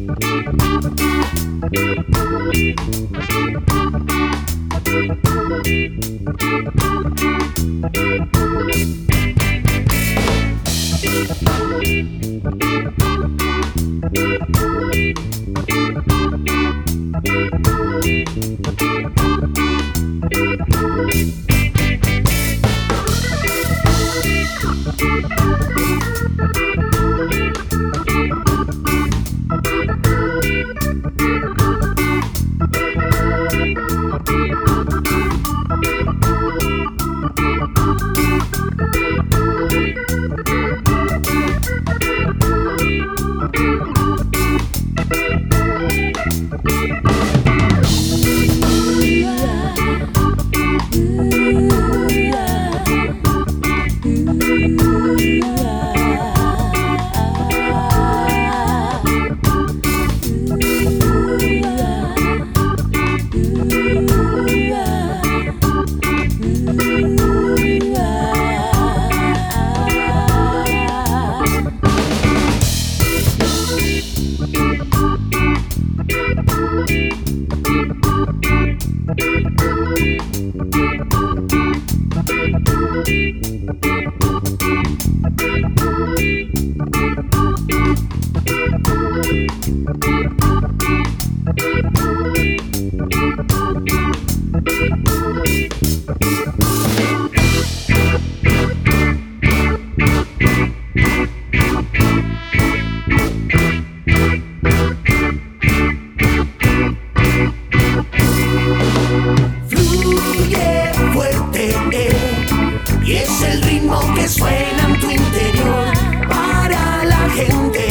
Y es el ritmo que suena en tu interior para la gente.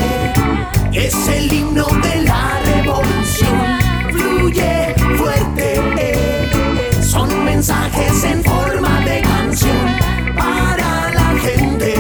Es el himno de la revolución. Fluye fuerte. Son mensajes en forma de canción para la gente.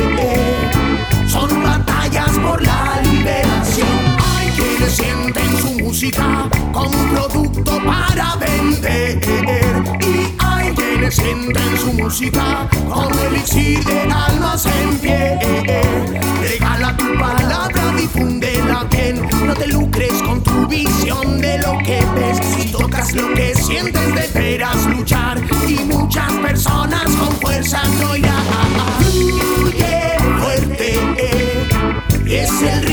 Son batallas por la liberación. Hay quienes sienten su música como un producto para vender. Y hay quienes sienten su música como elixir de almas en pie. Regala tu palabra, difúndela bien. No te lucres con tu visión de lo que ves. Si tocas lo que sientes deberás luchar. Y muchas personas con fuerza no irán. Fluye fuerte. Es el